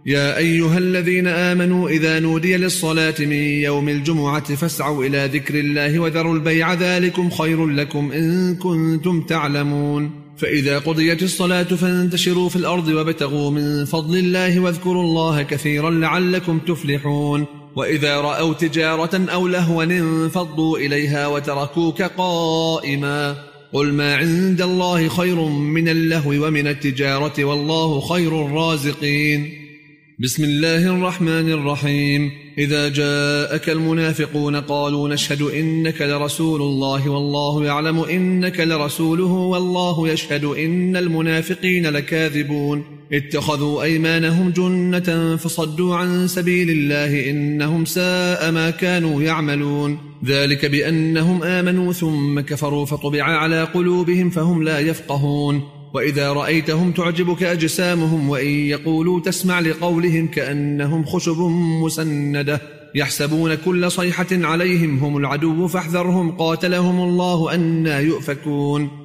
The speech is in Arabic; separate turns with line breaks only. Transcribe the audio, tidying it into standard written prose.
يا أيها الذين آمنوا إذا نودي للصلاة من يوم الجمعة فاسعوا إلى ذكر الله وذروا البيع ذلكم خير لكم إن كنتم تعلمون. فإذا قضيت الصلاة فانتشروا في الأرض وابتغوا من فضل الله واذكروا الله كثيرا لعلكم تفلحون. وإذا رأوا تجارة أو لهوا انفضوا إليها وتركوك قائما. قل ما عند الله خير من اللهو ومن التجارة والله خير الرازقين. بسم الله الرحمن الرحيم. إذا جاءك المنافقون قالوا نشهد إنك لرسول الله والله يعلم إنك لرسوله والله يشهد إن المنافقين لكاذبون. اتخذوا أيمانهم جنة فصدوا عن سبيل الله إنهم ساء ما كانوا يعملون. ذلك بأنهم آمنوا ثم كفروا فطبع على قلوبهم فهم لا يفقهون. وإذا رأيتهم تعجبك أجسامهم وإن يقولوا تسمع لقولهم كأنهم خشب مسندة يحسبون كل صيحة عليهم هم العدو فاحذرهم قاتلهم الله أنى يؤفكون.